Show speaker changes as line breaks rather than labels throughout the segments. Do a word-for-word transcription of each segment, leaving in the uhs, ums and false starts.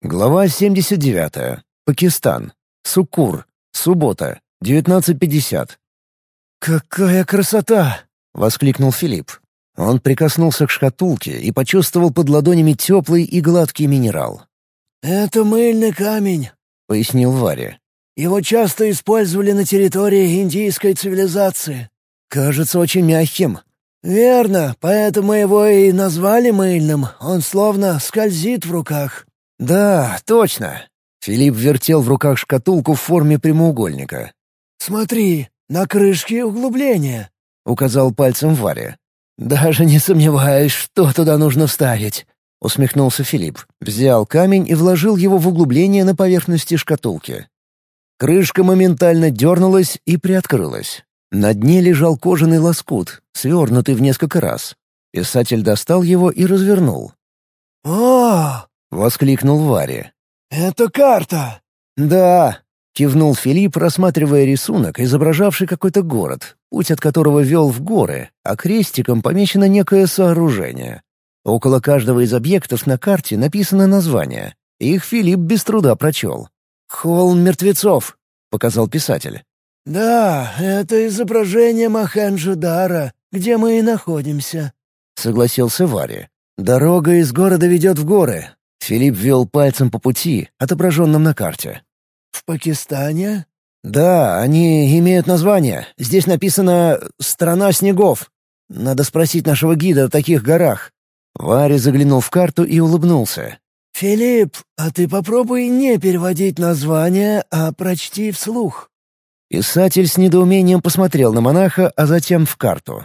Глава семьдесят девятая. Пакистан. Суккур. Суббота. девятнадцать пятьдесят. «Какая красота!» — воскликнул Филипп. Он прикоснулся к шкатулке и почувствовал под ладонями теплый и гладкий минерал.
«Это мыльный камень»,
— пояснил Варя.
«Его часто использовали на территории индийской цивилизации».
«Кажется очень мягким».
«Верно, поэтому его и назвали мыльным. Он словно скользит в руках».
«Да, точно». Филипп вертел в руках шкатулку в форме прямоугольника.
«Смотри, на крышке углубление»,
— указал пальцем Варя. «Даже не сомневаюсь, что туда нужно вставить», — усмехнулся Филипп. Взял камень и вложил его в углубление на поверхности шкатулки. Крышка моментально дернулась и приоткрылась. На дне лежал кожаный лоскут, свернутый в несколько раз. Писатель достал его и развернул.
«О!»
— воскликнул Варя.
«Это карта!»
«Да!» — кивнул Филипп, рассматривая рисунок, изображавший какой-то город, путь от которого вел в горы, а крестиком помечено некое сооружение. Около каждого из объектов на карте написано название. Их Филипп без труда прочел. «Холм мертвецов», — показал писатель.
«Да, это изображение Мохенджо-Даро, где мы и находимся»,
— согласился Варя. «Дорога из города ведет в горы». Филипп вел пальцем по пути, отображенном на карте.
«В Пакистане?»
«Да, они имеют название. Здесь написано «Страна снегов». Надо спросить нашего гида о таких горах». Варя заглянул в карту и улыбнулся.
«Филипп, а ты попробуй не переводить название, а прочти вслух».
Писатель с недоумением посмотрел на монаха, а затем в карту.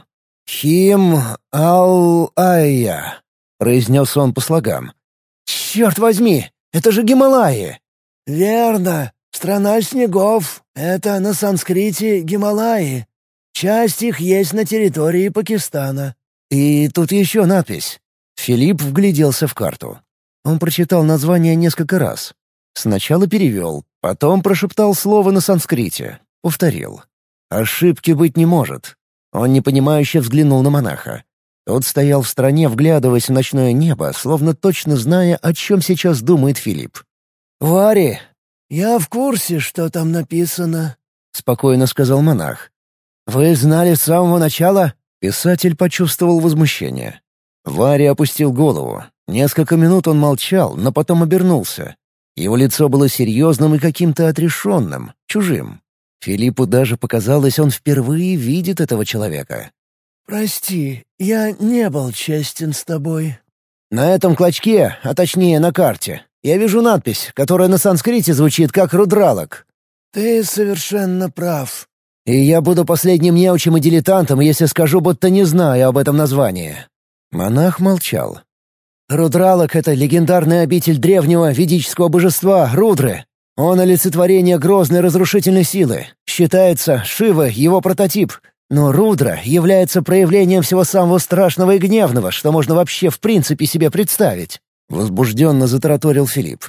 «Хим-ал-айя», — произнес он по слогам. «Черт возьми, это же Гималаи!»
«Верно. Страна снегов — это на санскрите Гималаи. Часть их есть на территории Пакистана».
«И тут еще надпись». Филипп вгляделся в карту. Он прочитал название несколько раз. Сначала перевел, потом прошептал слово на санскрите. Повторил. «Ошибки быть не может». Он непонимающе взглянул на монаха. Тот стоял в стороне, вглядываясь в ночное небо, словно точно зная, о чем сейчас думает Филипп. «Варя!»
«Я в курсе, что там написано»,
— спокойно сказал монах. «Вы знали с самого начала?» Писатель почувствовал возмущение. Варя опустил голову. Несколько минут он молчал, но потом обернулся. Его лицо было серьезным и каким-то отрешенным, чужим. Филиппу даже показалось, он впервые видит этого человека.
«Прости, я не был честен с тобой».
«На этом клочке, а точнее на карте, я вижу надпись, которая на санскрите звучит как «Рудралок».
«Ты совершенно прав».
«И я буду последним неучим и дилетантом, если скажу, будто не знаю об этом названии». Монах молчал. «Рудралок — это легендарная обитель древнего ведического божества Рудры. Он — олицетворение грозной разрушительной силы. Считается, Шива — его прототип. Но Рудра является проявлением всего самого страшного и гневного, что можно вообще в принципе себе представить», — возбужденно затараторил Филипп.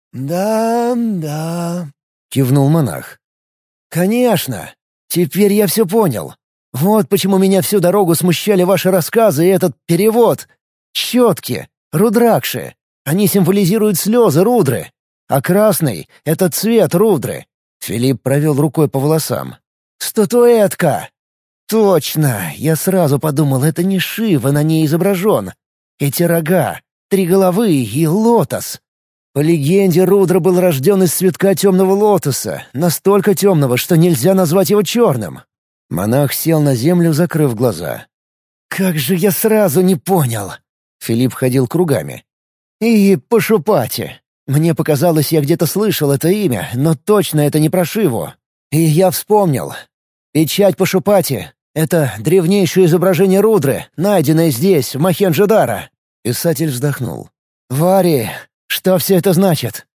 «Да, да»,
— кивнул монах. «Конечно. Теперь я все понял. Вот почему меня всю дорогу смущали ваши рассказы и этот перевод. Четки, рудракши. Они символизируют слезы Рудры. А красный — это цвет Рудры». Филипп провел рукой по волосам. «Статуэтка!» «Точно! Я сразу подумал, это не Шива на ней изображен. Эти рога, три головы и лотос. По легенде, Рудра был рожден из цветка темного лотоса, настолько темного, что нельзя назвать его черным». Монах сел на землю, закрыв глаза. «Как же я сразу не понял!» Филипп ходил кругами. «И Пашупати. Мне показалось, я где-то слышал это имя, но точно это не про Шиву. И я вспомнил. Печать Пашупати — это древнейшее изображение Рудры, найденное здесь, в Мохенджо-Даро». Писатель вздохнул. «Варя, что все это значит?»